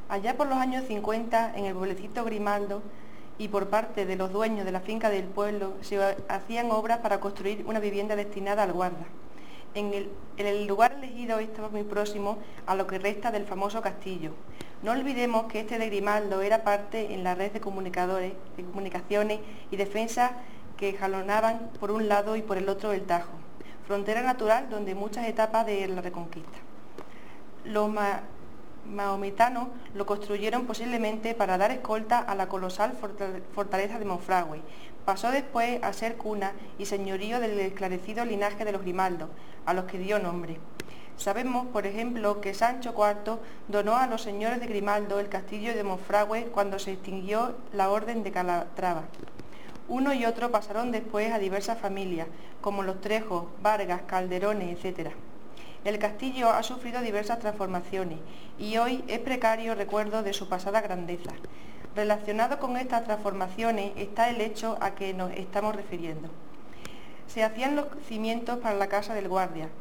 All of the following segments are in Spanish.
Allá por los años 50, en el pueblecito Grimaldo, y por parte de los dueños de la finca del pueblo, se hacían obras para construir una vivienda destinada al guarda. El lugar elegido estaba muy próximo a lo que resta del famoso castillo. No olvidemos que este de Grimaldo era parte en la red de comunicaciones y defensa que jalonaban por un lado y por el otro el Tajo, frontera natural donde muchas etapas de la Reconquista. Los mahometanos lo construyeron posiblemente para dar escolta a la colosal fortaleza de Monfragüe. Pasó después a ser cuna y señorío del esclarecido linaje de los Grimaldo, a los que dio nombre. Sabemos, por ejemplo, que Sancho IV donó a los señores de Grimaldo el castillo de Monfragüe cuando se extinguió la Orden de Calatrava. Uno y otro pasaron después a diversas familias, como los Trejos, Vargas, Calderones, etc. El castillo ha sufrido diversas transformaciones y hoy es precario recuerdo de su pasada grandeza. Relacionado con estas transformaciones está el hecho a que nos estamos refiriendo. Se hacían los cimientos para la casa del guarda,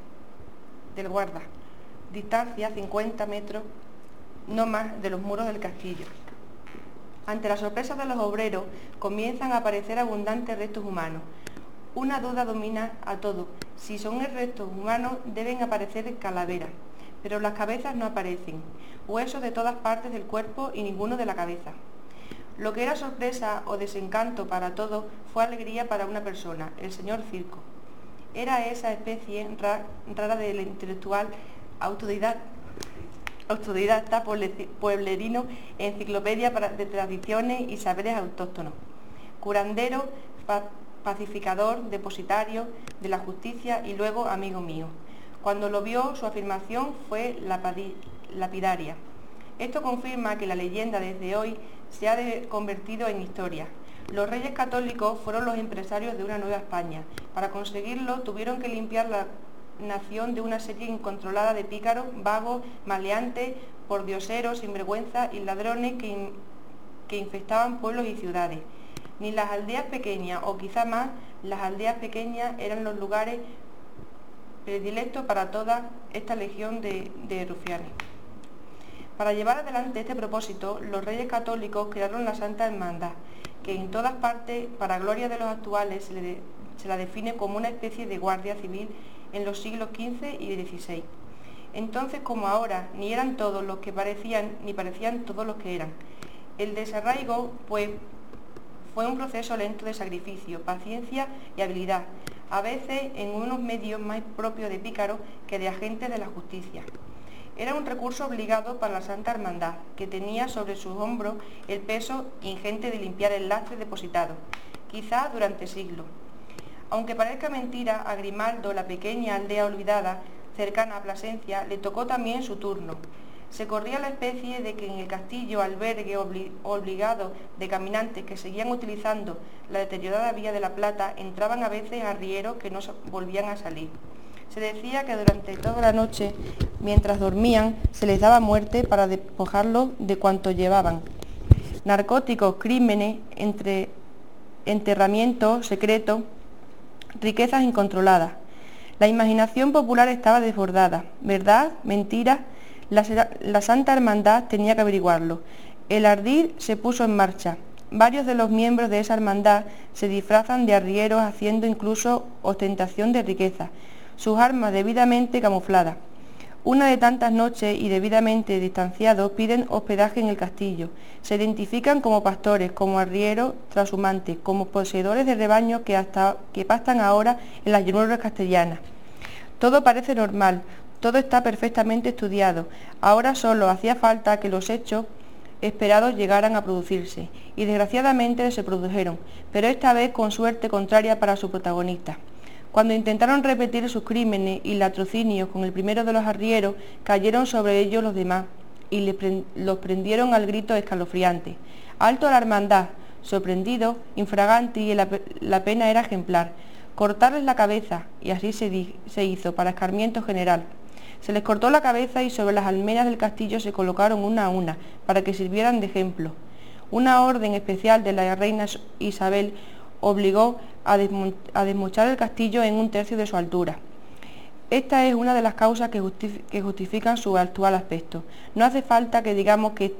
distancia 50 metros no más de los muros del castillo. Ante la sorpresa de los obreros comienzan a aparecer abundantes restos humanos. Una duda domina a todo. Si son restos humanos deben aparecer calaveras, pero las cabezas no aparecen. Huesos de todas partes del cuerpo y ninguno de la cabeza. Lo que era sorpresa o desencanto para todos fue alegría para una persona, el señor Circo. Era esa especie rara del intelectual autodidacta pueblerino, enciclopedia de tradiciones y saberes autóctonos, curandero, pacificador, depositario de la justicia y luego amigo mío. Cuando lo vio, su afirmación fue lapidaria. Esto confirma que la leyenda desde hoy se ha convertido en historia. Los reyes católicos fueron los empresarios de una nueva España. Para conseguirlo tuvieron que limpiar la nación de una serie incontrolada de pícaros, vagos, maleantes, pordioseros, sinvergüenzas y ladrones que infestaban pueblos y ciudades. Ni las aldeas pequeñas, o quizá más, las aldeas pequeñas eran los lugares predilectos para toda esta legión de rufianes. Para llevar adelante este propósito, los reyes católicos crearon la Santa Hermandad, que en todas partes, para gloria de los actuales, se la define como una especie de guardia civil en los siglos XV y XVI. Entonces, como ahora, ni eran todos los que parecían, ni parecían todos los que eran. El desarraigo, pues, fue un proceso lento de sacrificio, paciencia y habilidad, a veces en unos medios más propios de pícaros que de agentes de la justicia. Era un recurso obligado para la Santa Hermandad, que tenía sobre sus hombros el peso ingente de limpiar el lastre depositado, quizá durante siglos. Aunque parezca mentira, a Grimaldo, la pequeña aldea olvidada, cercana a Plasencia, le tocó también su turno. Se corría la especie de que en el castillo albergue obligado de caminantes que seguían utilizando la deteriorada vía de la Plata, entraban a veces arrieros que no volvían a salir. Se decía que durante toda la noche, mientras dormían, se les daba muerte para despojarlos de cuanto llevaban. Narcóticos, crímenes, enterramientos secretos, riquezas incontroladas. La imaginación popular estaba desbordada. ¿Verdad? ¿Mentira? La Santa Hermandad tenía que averiguarlo. El ardid se puso en marcha. Varios de los miembros de esa hermandad se disfrazan de arrieros haciendo incluso ostentación de riqueza, sus armas debidamente camufladas. Una de tantas noches y debidamente distanciados piden hospedaje en el castillo. Se identifican como pastores, como arrieros trashumantes, como poseedores de rebaños que pastan ahora en las llanuras castellanas. Todo parece normal, todo está perfectamente estudiado. Ahora solo hacía falta que los hechos esperados llegaran a producirse, y desgraciadamente se produjeron, pero esta vez con suerte contraria para su protagonista. Cuando intentaron repetir sus crímenes y latrocinios con el primero de los arrieros, cayeron sobre ellos los demás y los prendieron al grito escalofriante. ¡Alto a la hermandad! Sorprendido, infraganti, y la pena era ejemplar. Cortarles la cabeza, y así se hizo, para escarmiento general. Se les cortó la cabeza y sobre las almenas del castillo se colocaron una a una, para que sirvieran de ejemplo. Una orden especial de la reina Isabel obligó a desmochar el castillo en un tercio de su altura. Esta es una de las causas que justifican su actual aspecto. No hace falta que digamos que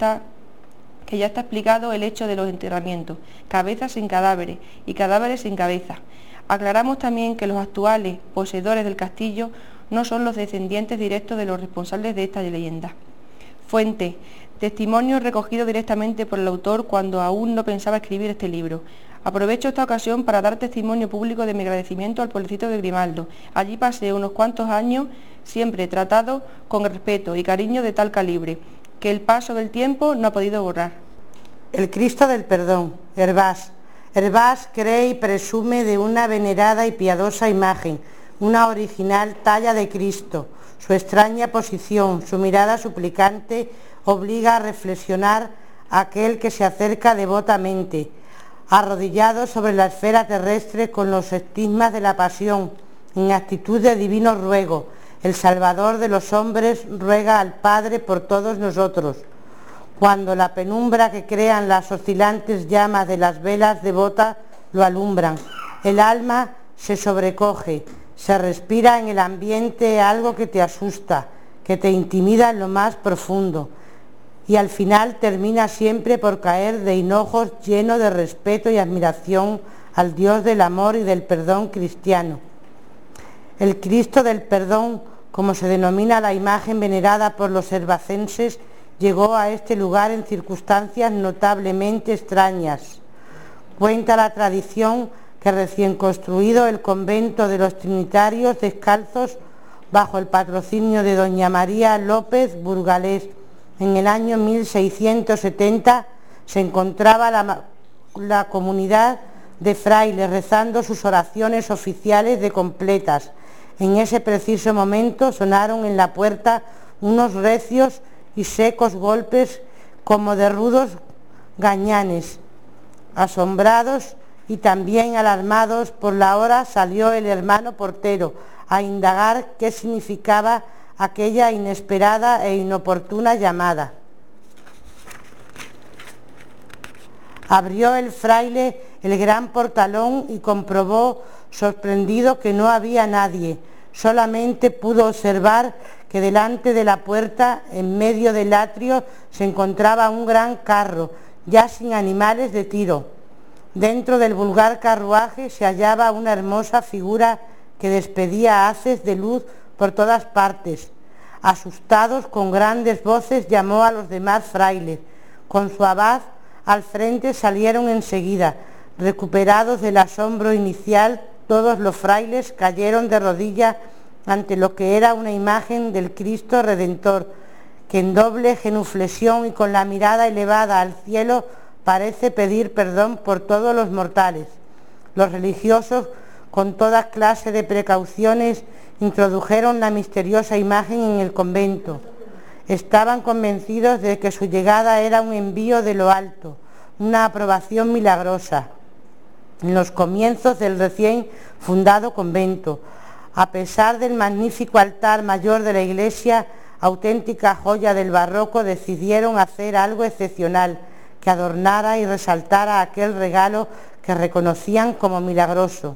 ya está explicado el hecho de los enterramientos, cabezas sin cadáveres y cadáveres sin cabeza. Aclaramos también que los actuales poseedores del castillo no son los descendientes directos de los responsables de esta leyenda. Fuente: testimonio recogido directamente por el autor cuando aún no pensaba escribir este libro. Aprovecho esta ocasión para dar testimonio público de mi agradecimiento al pueblecito de Grimaldo. Allí pasé unos cuantos años, siempre tratado con respeto y cariño de tal calibre, que el paso del tiempo no ha podido borrar. El Cristo del Perdón, Hervás. Hervás cree y presume de una venerada y piadosa imagen, una original talla de Cristo. Su extraña posición, su mirada suplicante, obliga a reflexionar a aquel que se acerca devotamente, arrodillado sobre la esfera terrestre con los estigmas de la pasión, en actitud de divino ruego. El Salvador de los hombres ruega al Padre por todos nosotros. Cuando la penumbra que crean las oscilantes llamas de las velas devotas lo alumbran, el alma se sobrecoge, se respira en el ambiente algo que te asusta, que te intimida en lo más profundo, y al final termina siempre por caer de hinojos lleno de respeto y admiración al Dios del amor y del perdón cristiano. El Cristo del Perdón, como se denomina la imagen venerada por los hervacenses, llegó a este lugar en circunstancias notablemente extrañas. Cuenta la tradición que recién construido el convento de los Trinitarios Descalzos, bajo el patrocinio de doña María López Burgalés, en el año 1670, se encontraba la comunidad de frailes rezando sus oraciones oficiales de completas. En ese preciso momento sonaron en la puerta unos recios y secos golpes como de rudos gañanes. Asombrados y también alarmados por la hora, salió el hermano portero a indagar qué significaba aquella inesperada e inoportuna llamada. Abrió el fraile el gran portalón y comprobó, sorprendido, que no había nadie. Solamente pudo observar que delante de la puerta, en medio del atrio, se encontraba un gran carro, ya sin animales de tiro. Dentro del vulgar carruaje se hallaba una hermosa figura que despedía haces de luz por todas partes. Asustados, con grandes voces llamó a los demás frailes. Con su abad al frente salieron enseguida. Recuperados del asombro inicial, todos los frailes cayeron de rodillas ante lo que era una imagen del Cristo Redentor, que en doble genuflexión y con la mirada elevada al cielo parece pedir perdón por todos los mortales. Los religiosos, con toda clase de precauciones, introdujeron la misteriosa imagen en el convento. Estaban convencidos de que su llegada era un envío de lo alto, una aprobación milagrosa. En los comienzos del recién fundado convento, a pesar del magnífico altar mayor de la iglesia, auténtica joya del barroco, decidieron hacer algo excepcional que adornara y resaltara aquel regalo que reconocían como milagroso.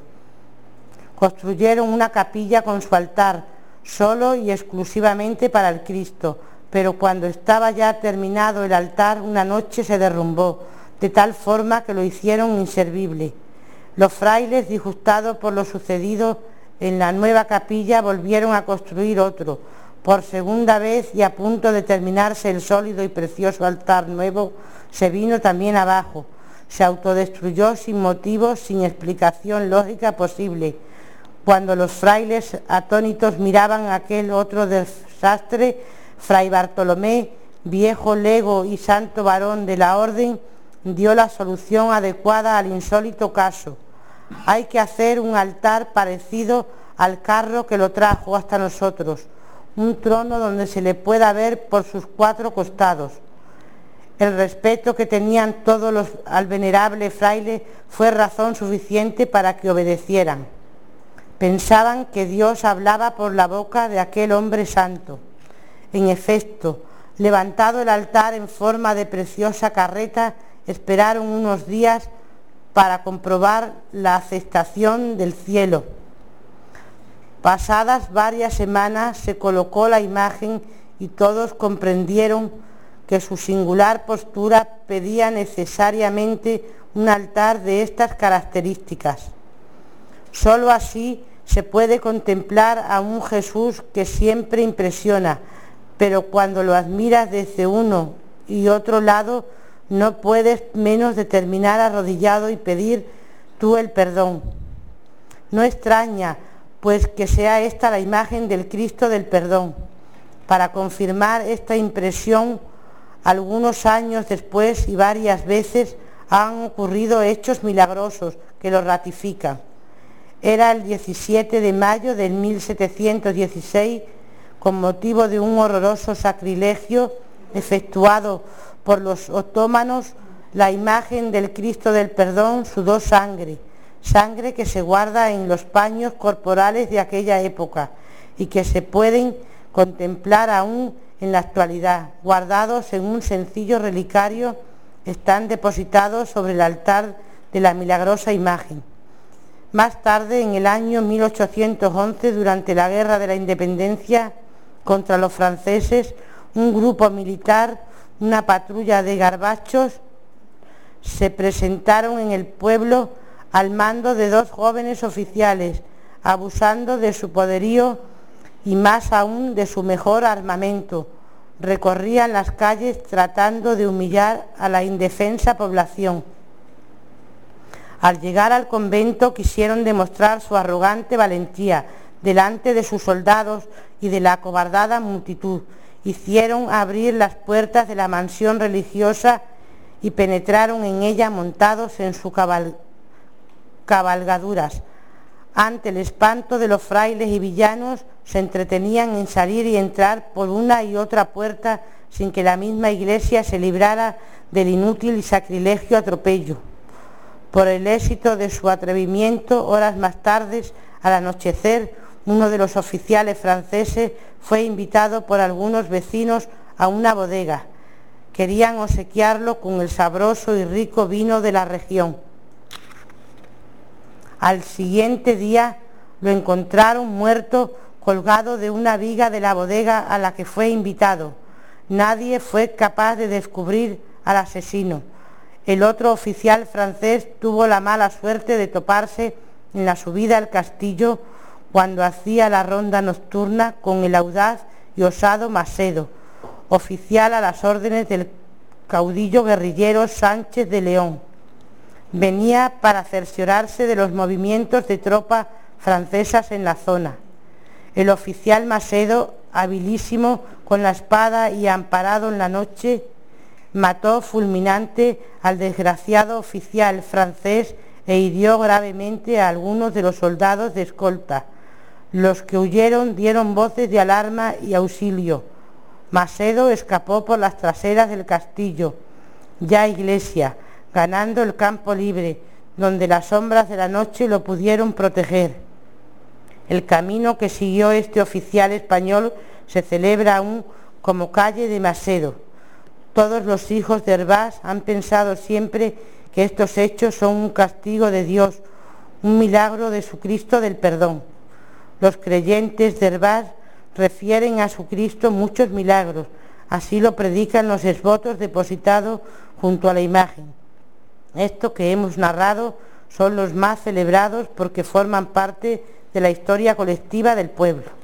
Construyeron una capilla con su altar, solo y exclusivamente para el Cristo, pero cuando estaba ya terminado el altar, una noche se derrumbó, de tal forma que lo hicieron inservible. Los frailes, disgustados por lo sucedido en la nueva capilla, volvieron a construir otro. Por segunda vez, y a punto de terminarse el sólido y precioso altar nuevo, se vino también abajo. Se autodestruyó sin motivo, sin explicación lógica posible. Cuando los frailes atónitos miraban aquel otro desastre, Fray Bartolomé, viejo lego y santo varón de la orden, dio la solución adecuada al insólito caso. Hay que hacer un altar parecido al carro que lo trajo hasta nosotros, un trono donde se le pueda ver por sus cuatro costados. El respeto que tenían todos al venerable fraile fue razón suficiente para que obedecieran. Pensaban que Dios hablaba por la boca de aquel hombre santo. En efecto, levantado el altar en forma de preciosa carreta, esperaron unos días para comprobar la aceptación del cielo. Pasadas varias semanas se colocó la imagen y todos comprendieron que su singular postura pedía necesariamente un altar de estas características. Sólo así se puede contemplar a un Jesús que siempre impresiona, pero cuando lo admiras desde uno y otro lado, no puedes menos de terminar arrodillado y pedir tú el perdón. No extraña, pues, que sea esta la imagen del Cristo del perdón. Para confirmar esta impresión, algunos años después y varias veces han ocurrido hechos milagrosos que lo ratifican. Era el 17 de mayo de 1716, con motivo de un horroroso sacrilegio efectuado por los otomanos, la imagen del Cristo del Perdón sudó sangre que se guarda en los paños corporales de aquella época y que se pueden contemplar aún en la actualidad. Guardados en un sencillo relicario, están depositados sobre el altar de la milagrosa imagen. Más tarde, en el año 1811, durante la Guerra de la Independencia contra los franceses, un grupo militar, una patrulla de garbachos, se presentaron en el pueblo al mando de dos jóvenes oficiales, abusando de su poderío y más aún de su mejor armamento. Recorrían las calles tratando de humillar a la indefensa población. Al llegar al convento quisieron demostrar su arrogante valentía delante de sus soldados y de la acobardada multitud. Hicieron abrir las puertas de la mansión religiosa y penetraron en ella montados en sus cabalgaduras. Ante el espanto de los frailes y villanos, se entretenían en salir y entrar por una y otra puerta sin que la misma iglesia se librara del inútil y sacrilegio atropello. Por el éxito de su atrevimiento, horas más tarde, al anochecer, uno de los oficiales franceses fue invitado por algunos vecinos a una bodega. Querían obsequiarlo con el sabroso y rico vino de la región. Al siguiente día lo encontraron muerto, colgado de una viga de la bodega a la que fue invitado. Nadie fue capaz de descubrir al asesino. El otro oficial francés tuvo la mala suerte de toparse en la subida al castillo cuando hacía la ronda nocturna con el audaz y osado Macedo, oficial a las órdenes del caudillo guerrillero Sánchez de León. Venía para cerciorarse de los movimientos de tropas francesas en la zona. El oficial Macedo, habilísimo con la espada y amparado en la noche, mató fulminante al desgraciado oficial francés e hirió gravemente a algunos de los soldados de escolta. Los que huyeron dieron voces de alarma y auxilio. Macedo escapó por las traseras del castillo, ya iglesia, ganando el campo libre, donde las sombras de la noche lo pudieron proteger. El camino que siguió este oficial español se celebra aún como calle de Macedo. Todos los hijos de Hervás han pensado siempre que estos hechos son un castigo de Dios, un milagro de su Cristo del perdón. Los creyentes de Hervás refieren a su Cristo muchos milagros, así lo predican los exvotos depositados junto a la imagen. Estos que hemos narrado son los más celebrados porque forman parte de la historia colectiva del pueblo.